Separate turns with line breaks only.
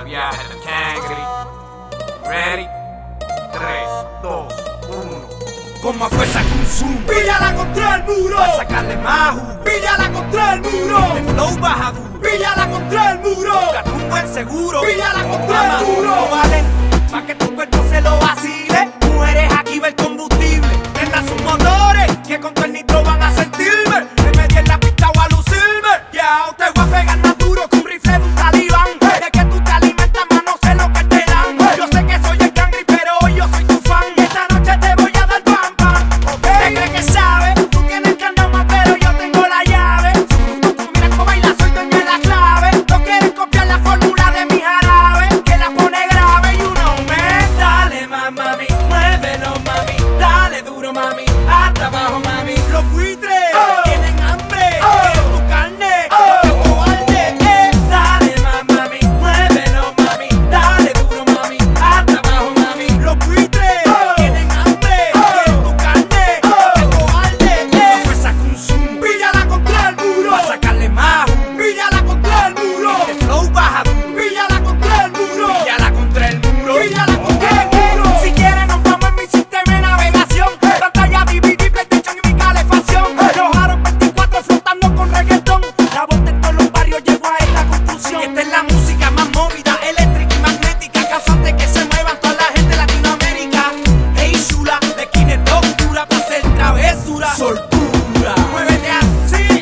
viaja el Cangri. Ready? 3, 2, 1. Con más fuerza que un zoom.
Píllala contra el muro.
Pa' sacarle más jugo.
Píllala contra el muro.
De flow baja duro.
Píllala contra el muro.
Buscate un buen seguro.
Píllala contra el muro.
No valen pa' que tu cuerpo se lo vacile. Mujeres, aquí va el combustible. Prendan sus motores, que con todo el nitro van a sentirme. Me metí en la pista o a lucirme. Ya, te voy a pegar más duro que un rifle de un talibán. De que tú te alimentas, más no sé lo que te dan. Yo sé que soy el Cangri, pero hoy yo soy tu fan. Y esta noche te voy a dar pam pam. ¿Te crees que sabes? Tú tienes que andar más, pero yo tengo la llave. Tú mira cómo baila, soy dueño de la clave. No quieren copiar la fórmula de mi jarabe, que la pone grave, you know me. Dale más, mami, muévelo, mami. Dale duro, mami, hasta abajo, mami. Los buitres tienen hambre, quieren tu carne, los cobardes, Dale más, mami, muévelo, mami. Dale duro, mami, hasta abajo, mami. Los buitres tienen hambre, quieren tu carne, los cobardes, Con fuerza que un zoom.
Píllala contra el muro.
Pa' sacarle más jugo.
Píllala contra el muro.
De flow baja duro.
Píllala contra el muro.
Píllala contra el muro.
Píllala contra el muro.
Si quieres nos vamos en mi sistema de navegación. Pantalla DVD, PlayStation y mi calefacción. Los aros 24 flotando con reggaetón. La voz de todos los barrios llegó a esta conclusión. Y esta es la música más móvida, eléctrica y magnética, causante que se muevan toda la gente de Latinoamérica. Hey chula, de esquina es oscura pa' hacer travesura. Soltura, muévete así.